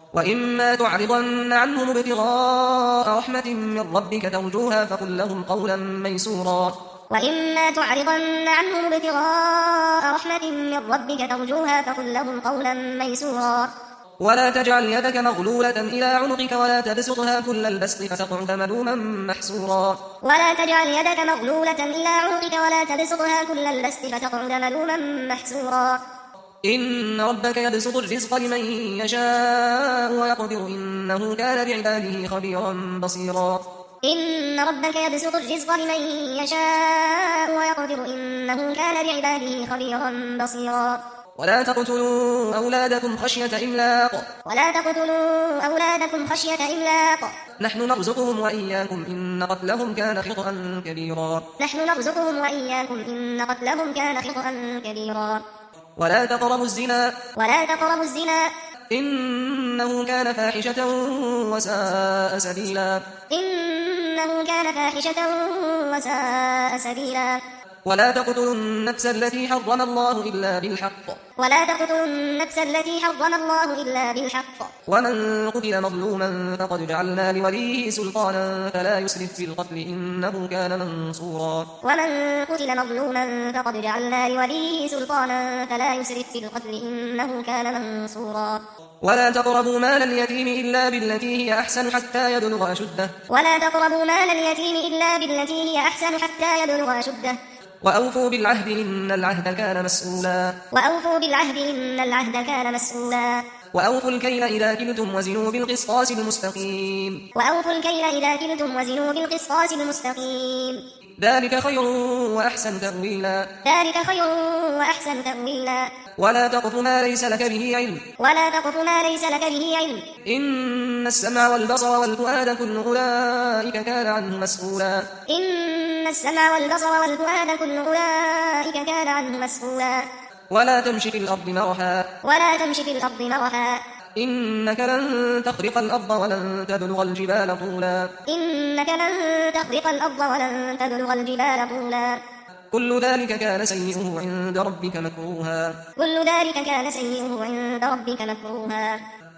وإما تعرضن عنهم ابتغاء رحمة من ربك ترجوها فقل لهم قولا ميسورا وإما تعرضن عنهم ابتغاء رحمة من ربك ترجوها فقل لهم قولا ميسورا ولا تجعل يدك مغلولة إلى عنقك ولا تبسطها كل البسط فتقعد ملوما محسورا ولا تجعل يدك مغلولة إلى عنقك ولا تبسطها كل البسط فتقعد ملوما محسورا إن ربك يبسط الرزق لمن يشاء ويقدر إنه كان بعباده خبيرا بصيرا إن ربك يبسط الرزق لمن يشاء ويقدر إنه كان بعباده خبيرا بصيرا ولا تقتلوا أولادكم خشية إملاق نحن نرزقهم وإياكم إن قتلهم كان خطأ كبيرا ولا تقربوا الزنا إنه كان فاحشة وساء سبيلا ولا تقتلوا النفس التي حرم الله إلا بالحق ومن قتل مظلوما فقد جعلنا لوليه سلطانا فلا يسرف في القتل إنه كان منصورا ولا تقربوا مال اليتيم إلا بالتي هي أحسن حتى يبلغ أشده وأوفوا بالعهد إن العهد كان مسؤولا وأوفوا الكيل إذا كلتم وزنوا بالقسطاس المستقيم ذلك خير وأحسن تأويلا ولا تقف ما ليس لك به علم إن السمع والبصر والفؤاد كل أولئك كان عنه مسؤولا ولا تمش في الأرض مرحا إنك لن تخرق الأرض ولن تبلغ الجبال طولا كل ذلك كان سيئه عند ربك مكروها